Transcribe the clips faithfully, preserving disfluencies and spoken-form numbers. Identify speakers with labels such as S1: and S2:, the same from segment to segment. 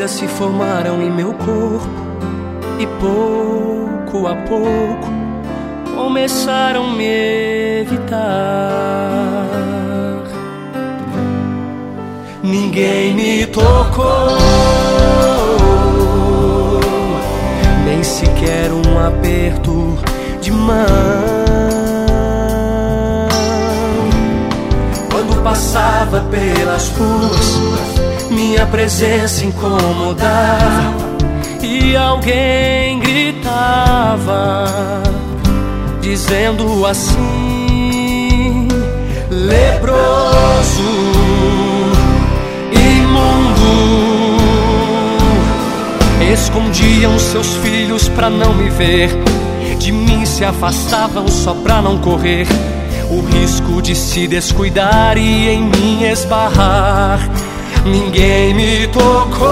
S1: feridas se formaram em meu corpo e pouco a pouco começaram a me evitar. Ninguém me tocou, nem sequer um aperto de mão. Quando passava pelas ruas, minha presença incomodava e alguém gritava, dizendo assim: leproso, imundo. Escondiam seus filhos pra não me ver, de mim se afastavam só pra não correr o risco de se descuidar e em mim esbarrar. Ninguém me tocou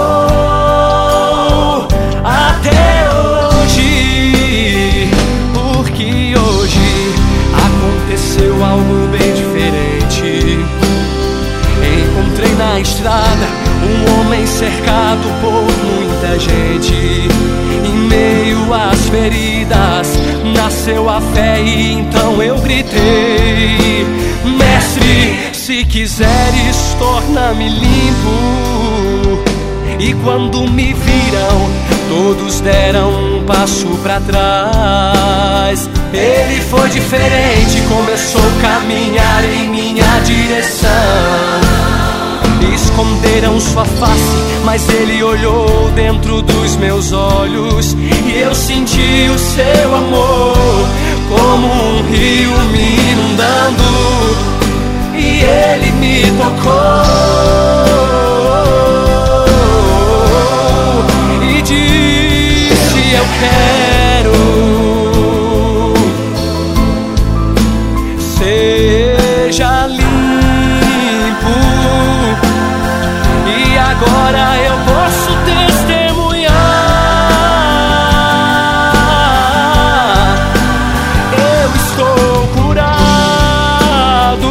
S1: até hoje, porque hoje aconteceu algo bem diferente. Encontrei na estrada um homem cercado por muita gente. Em meio às feridas nasceu a fé e então eu gritei: mestre, se quiseres, torna-me limpo. E quando me viram, todos deram um passo pra trás. Ele foi diferente, começou a caminhar em minha direção. Esconderam sua face, mas ele olhou dentro dos meus olhos e eu senti o seu amor como um rio me inundando. E ele me tocou e disse: eu quero seja limpo. E agora eu posso testemunhar, eu estou curado,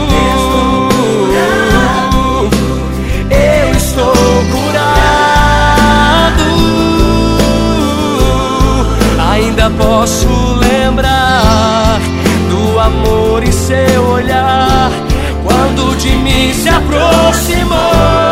S1: eu estou curado. Ainda posso lembrar do amor em seu olhar quando de mim se aproximou.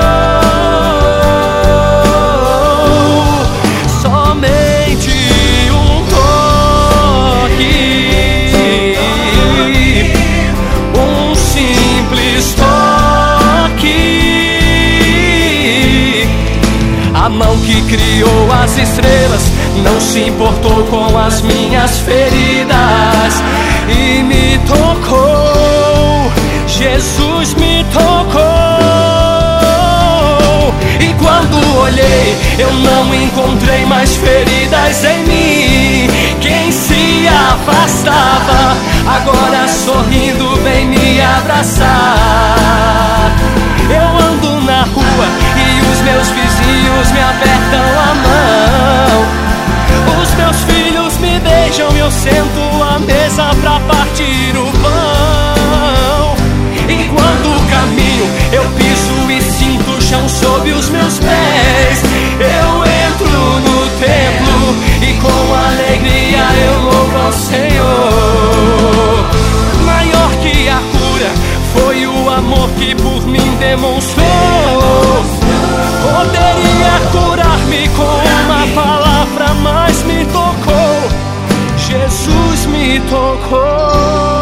S1: A mão que criou as estrelas não se importou com as minhas feridas e me tocou. Jesus me tocou. E quando olhei, eu não encontrei mais feridas em mim. Quem se afastava, agora sorrindo vem me abraçar. Eu ando na rua e os meus vizinhos me apertam a mão. Os meus filhos me beijam e eu sento à mesa pra partir o pão. E quando caminho, eu piso e sinto o chão sob os meus pés. Eu entro no templo e com alegria eu louvo ao Senhor. Maior que a cura foi o amor que por mim demonstrou. Poderia curar-me com uma palavra, mas me tocou. Jesus me tocou.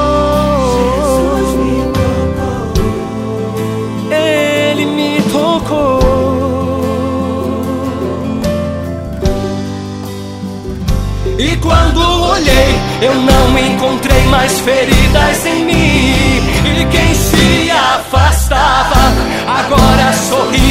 S1: Ele me tocou. E quando olhei, eu não encontrei mais feridas em mim. E quem se afastava, agora sorri